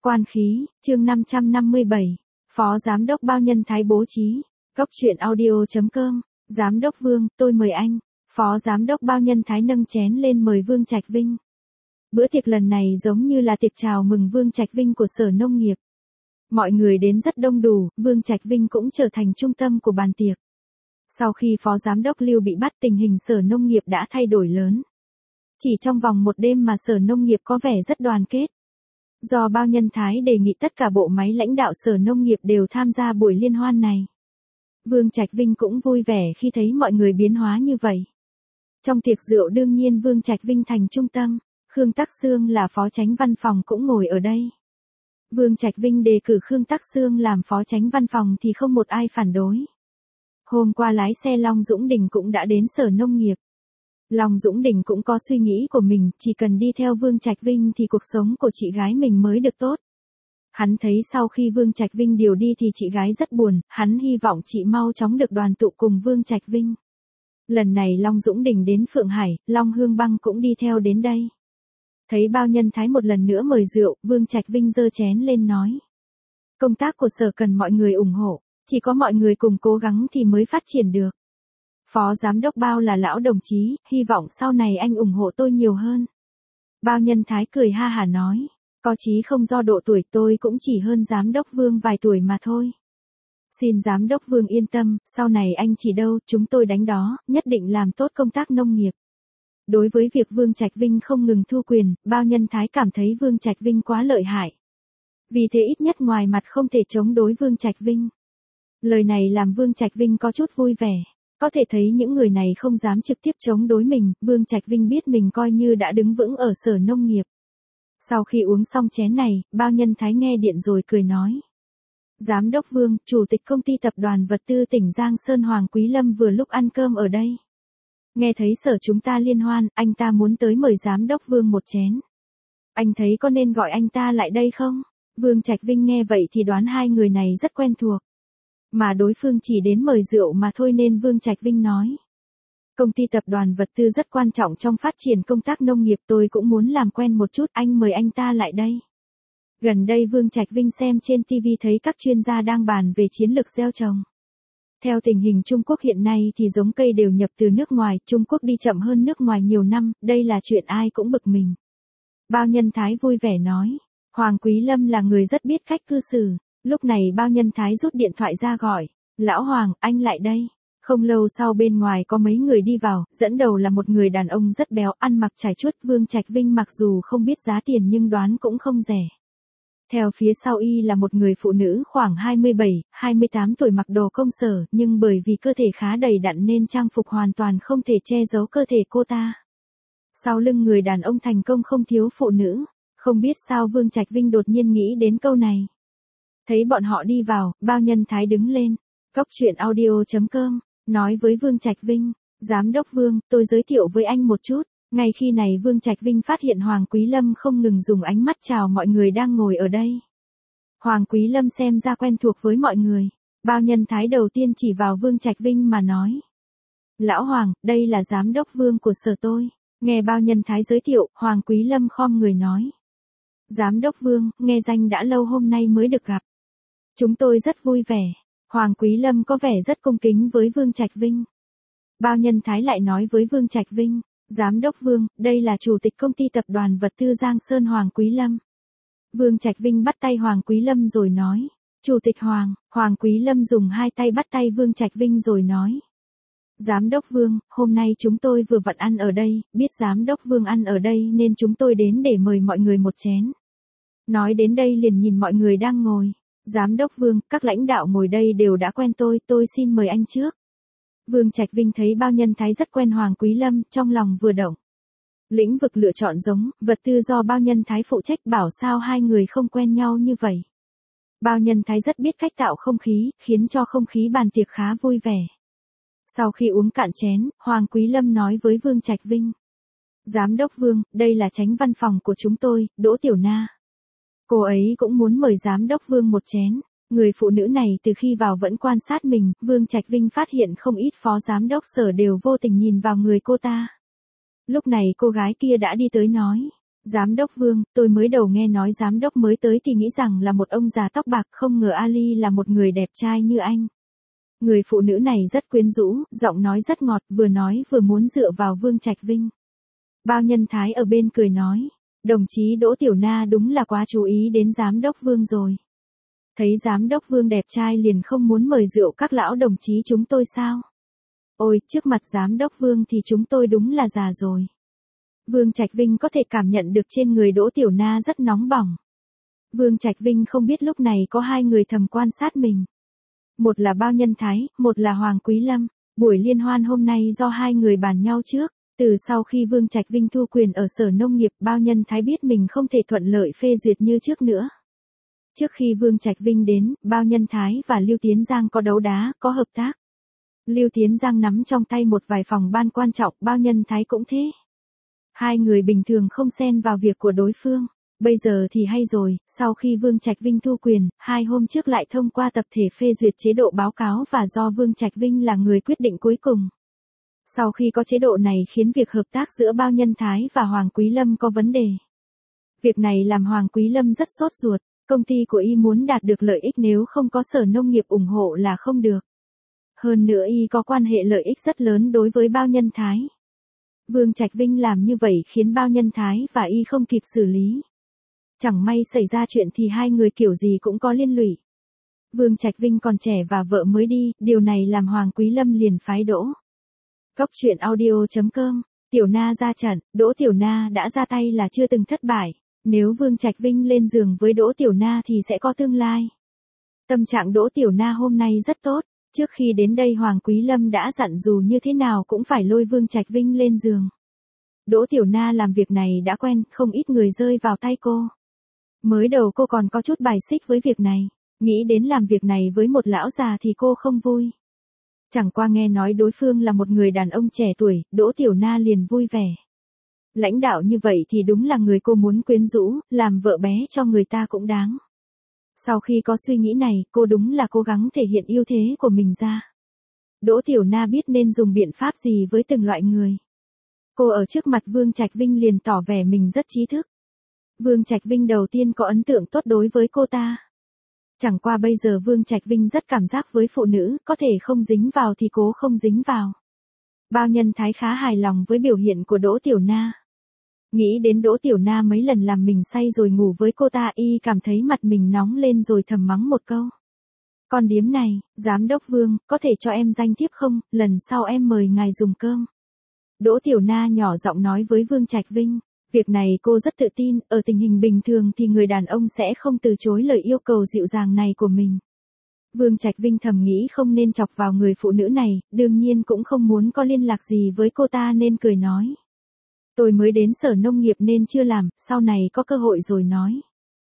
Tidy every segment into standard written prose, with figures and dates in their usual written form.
Quan khí, chương 557. Phó Giám đốc Bao Nhân Thái bố trí. Cốc truyện audio.com. Giám đốc Vương, tôi mời anh. Phó Giám đốc Bao Nhân Thái nâng chén lên mời Vương Trạch Vinh. Bữa tiệc lần này giống như là tiệc chào mừng Vương Trạch Vinh của Sở Nông nghiệp. Mọi người đến rất đông đủ, Vương Trạch Vinh cũng trở thành trung tâm của bàn tiệc. Sau khi Phó Giám đốc Lưu bị bắt, tình hình Sở Nông nghiệp đã thay đổi lớn. Chỉ trong vòng một đêm mà Sở Nông nghiệp có vẻ rất đoàn kết. Do Bao Nhân Thái đề nghị tất cả bộ máy lãnh đạo Sở Nông nghiệp đều tham gia buổi liên hoan này. Vương Trạch Vinh cũng vui vẻ khi thấy mọi người biến hóa như vậy. Trong tiệc rượu đương nhiên Vương Trạch Vinh thành trung tâm, Khương Tắc Xương là phó chánh văn phòng cũng ngồi ở đây. Vương Trạch Vinh đề cử Khương Tắc Xương làm phó chánh văn phòng thì không một ai phản đối. Hôm qua lái xe Long Dũng Đình cũng đã đến Sở Nông nghiệp. Long Dũng Đình cũng có suy nghĩ của mình, chỉ cần đi theo Vương Trạch Vinh thì cuộc sống của chị gái mình mới được tốt. Hắn thấy sau khi Vương Trạch Vinh điều đi thì chị gái rất buồn, hắn hy vọng chị mau chóng được đoàn tụ cùng Vương Trạch Vinh. Lần này Long Dũng Đình đến Phượng Hải, Long Hương Băng cũng đi theo đến đây. Thấy Bao Nhân Thái một lần nữa mời rượu, Vương Trạch Vinh giơ chén lên nói. Công tác của Sở cần mọi người ủng hộ, chỉ có mọi người cùng cố gắng thì mới phát triển được. Phó Giám đốc Bao là lão đồng chí, hy vọng sau này anh ủng hộ tôi nhiều hơn. Bao Nhân Thái cười ha hả nói, có chí không do độ tuổi, tôi cũng chỉ hơn Giám đốc Vương vài tuổi mà thôi. Xin Giám đốc Vương yên tâm, sau này anh chỉ đâu, chúng tôi đánh đó, nhất định làm tốt công tác nông nghiệp. Đối với việc Vương Trạch Vinh không ngừng thu quyền, Bao Nhân Thái cảm thấy Vương Trạch Vinh quá lợi hại. Vì thế ít nhất ngoài mặt không thể chống đối Vương Trạch Vinh. Lời này làm Vương Trạch Vinh có chút vui vẻ. Có thể thấy những người này không dám trực tiếp chống đối mình, Vương Trạch Vinh biết mình coi như đã đứng vững ở Sở Nông nghiệp. Sau khi uống xong chén này, Bao Nhân Thái nghe điện rồi cười nói. Giám đốc Vương, Chủ tịch Công ty Tập đoàn Vật tư tỉnh Giang Sơn Hoàng Quý Lâm vừa lúc ăn cơm ở đây. Nghe thấy Sở chúng ta liên hoan, anh ta muốn tới mời Giám đốc Vương một chén. Anh thấy có nên gọi anh ta lại đây không? Vương Trạch Vinh nghe vậy thì đoán hai người này rất quen thuộc. Mà đối phương chỉ đến mời rượu mà thôi nên Vương Trạch Vinh nói. Công ty Tập đoàn Vật tư rất quan trọng trong phát triển công tác nông nghiệp, tôi cũng muốn làm quen một chút, anh mời anh ta lại đây. Gần đây Vương Trạch Vinh xem trên TV thấy các chuyên gia đang bàn về chiến lược gieo trồng. Theo tình hình Trung Quốc hiện nay thì giống cây đều nhập từ nước ngoài, Trung Quốc đi chậm hơn nước ngoài nhiều năm, đây là chuyện ai cũng bực mình. Bao Nhân Thái vui vẻ nói, Hoàng Quý Lâm là người rất biết cách cư xử. Lúc này Bao Nhân Thái rút điện thoại ra gọi, Lão Hoàng, anh lại đây. Không lâu sau bên ngoài có mấy người đi vào, dẫn đầu là một người đàn ông rất béo, ăn mặc trải chuốt. Vương Trạch Vinh mặc dù không biết giá tiền nhưng đoán cũng không rẻ. Theo phía sau y là một người phụ nữ khoảng 27, 28 tuổi mặc đồ công sở, nhưng bởi vì cơ thể khá đầy đặn nên trang phục hoàn toàn không thể che giấu cơ thể cô ta. Sau lưng người đàn ông thành công không thiếu phụ nữ, không biết sao Vương Trạch Vinh đột nhiên nghĩ đến câu này. Thấy bọn họ đi vào, Bao Nhân Thái đứng lên. Cốc truyện audio.com, nói với Vương Trạch Vinh, Giám đốc Vương, tôi giới thiệu với anh một chút. Ngay khi này Vương Trạch Vinh phát hiện Hoàng Quý Lâm không ngừng dùng ánh mắt chào mọi người đang ngồi ở đây. Hoàng Quý Lâm xem ra quen thuộc với mọi người. Bao Nhân Thái đầu tiên chỉ vào Vương Trạch Vinh mà nói. Lão Hoàng, đây là Giám đốc Vương của Sở tôi. Nghe Bao Nhân Thái giới thiệu, Hoàng Quý Lâm khom người nói. Giám đốc Vương, nghe danh đã lâu hôm nay mới được gặp. Chúng tôi rất vui vẻ. Hoàng Quý Lâm có vẻ rất cung kính với Vương Trạch Vinh. Bao Nhân Thái lại nói với Vương Trạch Vinh, Giám đốc Vương, đây là Chủ tịch Công ty Tập đoàn Vật tư Giang Sơn Hoàng Quý Lâm. Vương Trạch Vinh bắt tay Hoàng Quý Lâm rồi nói, Chủ tịch Hoàng. Hoàng Quý Lâm dùng hai tay bắt tay Vương Trạch Vinh rồi nói. Giám đốc Vương, hôm nay chúng tôi vừa vặn ăn ở đây, biết Giám đốc Vương ăn ở đây nên chúng tôi đến để mời mọi người một chén. Nói đến đây liền nhìn mọi người đang ngồi. Giám đốc Vương, các lãnh đạo ngồi đây đều đã quen tôi xin mời anh trước. Vương Trạch Vinh thấy Bao Nhân Thái rất quen Hoàng Quý Lâm, trong lòng vừa động. Lĩnh vực lựa chọn giống, vật tư do Bao Nhân Thái phụ trách, bảo sao hai người không quen nhau như vậy. Bao Nhân Thái rất biết cách tạo không khí, khiến cho không khí bàn tiệc khá vui vẻ. Sau khi uống cạn chén, Hoàng Quý Lâm nói với Vương Trạch Vinh. Giám đốc Vương, đây là chánh văn phòng của chúng tôi, Đỗ Tiểu Na. Cô ấy cũng muốn mời Giám đốc Vương một chén. Người phụ nữ này từ khi vào vẫn quan sát mình, Vương Trạch Vinh phát hiện không ít phó giám đốc Sở đều vô tình nhìn vào người cô ta. Lúc này cô gái kia đã đi tới nói, Giám đốc Vương, tôi mới đầu nghe nói giám đốc mới tới thì nghĩ rằng là một ông già tóc bạc, không ngờ Ali là một người đẹp trai như anh. Người phụ nữ này rất quyến rũ, giọng nói rất ngọt, vừa nói vừa muốn dựa vào Vương Trạch Vinh. Bao Nhân Thái ở bên cười nói, đồng chí Đỗ Tiểu Na đúng là quá chú ý đến giám đốc Vương rồi. Thấy giám đốc Vương đẹp trai liền không muốn mời rượu các lão đồng chí chúng tôi sao? Ôi, trước mặt giám đốc Vương thì chúng tôi đúng là già rồi. Vương Trạch Vinh có thể cảm nhận được trên người Đỗ Tiểu Na rất nóng bỏng. Vương Trạch Vinh không biết lúc này có hai người thầm quan sát mình. Một là Bao Nhân Thái, một là Hoàng Quý Lâm. Buổi liên hoan hôm nay do hai người bàn nhau trước. Từ sau khi Vương Trạch Vinh thu quyền ở Sở Nông nghiệp, Bao Nhân Thái biết mình không thể thuận lợi phê duyệt như trước nữa. Trước khi Vương Trạch Vinh đến, Bao Nhân Thái và Lưu Tiến Giang có đấu đá, có hợp tác. Lưu Tiến Giang nắm trong tay một vài phòng ban quan trọng, Bao Nhân Thái cũng thế. Hai người bình thường không xen vào việc của đối phương. Bây giờ thì hay rồi, sau khi Vương Trạch Vinh thu quyền, 2 hôm trước lại thông qua tập thể phê duyệt chế độ báo cáo và do Vương Trạch Vinh là người quyết định cuối cùng. Sau khi có chế độ này khiến việc hợp tác giữa Bao Nhân Thái và Hoàng Quý Lâm có vấn đề. Việc này làm Hoàng Quý Lâm rất sốt ruột, công ty của y muốn đạt được lợi ích nếu không có Sở Nông nghiệp ủng hộ là không được. Hơn nữa y có quan hệ lợi ích rất lớn đối với Bao Nhân Thái. Vương Trạch Vinh làm như vậy khiến Bao Nhân Thái và y không kịp xử lý. Chẳng may xảy ra chuyện thì hai người kiểu gì cũng có liên lụy. Vương Trạch Vinh còn trẻ và vợ mới đi, điều này làm Hoàng Quý Lâm liền phái đỗ. Cốc truyện audio.com, Tiểu Na ra trận, Đỗ Tiểu Na đã ra tay là chưa từng thất bại. Nếu Vương Trạch Vinh lên giường với Đỗ Tiểu Na thì sẽ có tương lai. Tâm trạng Đỗ Tiểu Na hôm nay rất tốt. Trước khi đến đây Hoàng Quý Lâm đã dặn dù như thế nào cũng phải lôi Vương Trạch Vinh lên giường. Đỗ Tiểu Na làm việc này đã quen, không ít người rơi vào tay cô. Mới đầu cô còn có chút bài xích với việc này, nghĩ đến làm việc này với một lão già thì cô không vui. Chẳng qua nghe nói đối phương là một người đàn ông trẻ tuổi, Đỗ Tiểu Na liền vui vẻ. Lãnh đạo như vậy thì đúng là người cô muốn quyến rũ, làm vợ bé cho người ta cũng đáng. Sau khi có suy nghĩ này, cô đúng là cố gắng thể hiện ưu thế của mình ra. Đỗ Tiểu Na biết nên dùng biện pháp gì với từng loại người. Cô ở trước mặt Vương Trạch Vinh liền tỏ vẻ mình rất trí thức. Vương Trạch Vinh đầu tiên có ấn tượng tốt đối với cô ta. Chẳng qua bây giờ Vương Trạch Vinh rất cảm giác với phụ nữ, có thể không dính vào thì cố không dính vào. Bao Nhân Thái khá hài lòng với biểu hiện của Đỗ Tiểu Na. Nghĩ đến Đỗ Tiểu Na mấy lần làm mình say rồi ngủ với cô ta, y cảm thấy mặt mình nóng lên rồi thầm mắng một câu. Con điếm này, giám đốc Vương, có thể cho em danh thiếp không, lần sau em mời ngài dùng cơm. Đỗ Tiểu Na nhỏ giọng nói với Vương Trạch Vinh. Việc này cô rất tự tin, ở tình hình bình thường thì người đàn ông sẽ không từ chối lời yêu cầu dịu dàng này của mình. Vương Trạch Vinh thầm nghĩ không nên chọc vào người phụ nữ này, đương nhiên cũng không muốn có liên lạc gì với cô ta nên cười nói. Tôi mới đến Sở Nông nghiệp nên chưa làm, sau này có cơ hội rồi nói.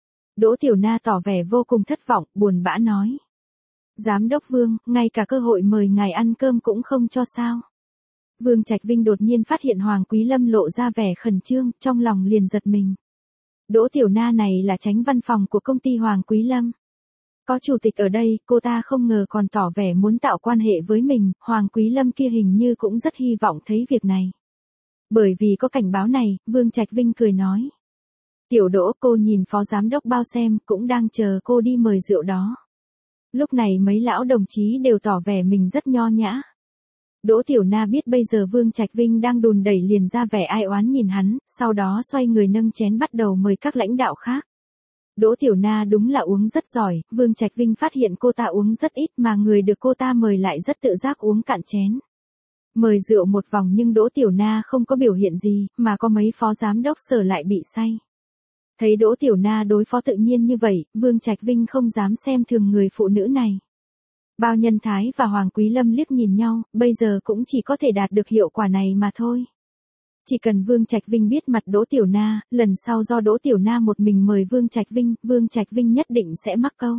Đỗ Tiểu Na tỏ vẻ vô cùng thất vọng, buồn bã nói. Giám đốc Vương, ngay cả cơ hội mời ngài ăn cơm cũng không cho sao. Vương Trạch Vinh đột nhiên phát hiện Hoàng Quý Lâm lộ ra vẻ khẩn trương, trong lòng liền giật mình. Đỗ Tiểu Na này là chánh văn phòng của công ty Hoàng Quý Lâm. Có chủ tịch ở đây, cô ta không ngờ còn tỏ vẻ muốn tạo quan hệ với mình, Hoàng Quý Lâm kia hình như cũng rất hy vọng thấy việc này. Bởi vì có cảnh báo này, Vương Trạch Vinh cười nói. Tiểu Đỗ, cô nhìn phó giám đốc Bao xem, cũng đang chờ cô đi mời rượu đó. Lúc này mấy lão đồng chí đều tỏ vẻ mình rất nho nhã. Đỗ Tiểu Na biết bây giờ Vương Trạch Vinh đang đùn đẩy liền ra vẻ ai oán nhìn hắn, sau đó xoay người nâng chén bắt đầu mời các lãnh đạo khác. Đỗ Tiểu Na đúng là uống rất giỏi, Vương Trạch Vinh phát hiện cô ta uống rất ít mà người được cô ta mời lại rất tự giác uống cạn chén. Mời rượu một vòng nhưng Đỗ Tiểu Na không có biểu hiện gì, mà có mấy phó giám đốc Sở lại bị say. Thấy Đỗ Tiểu Na đối phó tự nhiên như vậy, Vương Trạch Vinh không dám xem thường người phụ nữ này. Bao Nhân Thái và Hoàng Quý Lâm liếc nhìn nhau, bây giờ cũng chỉ có thể đạt được hiệu quả này mà thôi. Chỉ cần Vương Trạch Vinh biết mặt Đỗ Tiểu Na, lần sau do Đỗ Tiểu Na một mình mời Vương Trạch Vinh nhất định sẽ mắc câu.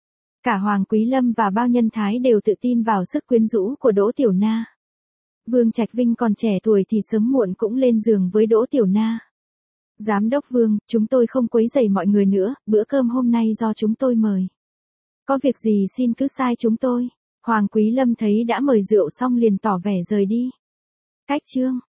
Cả Hoàng Quý Lâm và Bao Nhân Thái đều tự tin vào sức quyến rũ của Đỗ Tiểu Na. Vương Trạch Vinh còn trẻ tuổi thì sớm muộn cũng lên giường với Đỗ Tiểu Na. Giám đốc Vương, chúng tôi không quấy rầy mọi người nữa, bữa cơm hôm nay do chúng tôi mời. Có việc gì xin cứ sai chúng tôi. Hoàng Quý Lâm thấy đã mời rượu xong liền tỏ vẻ rời đi. Cách chương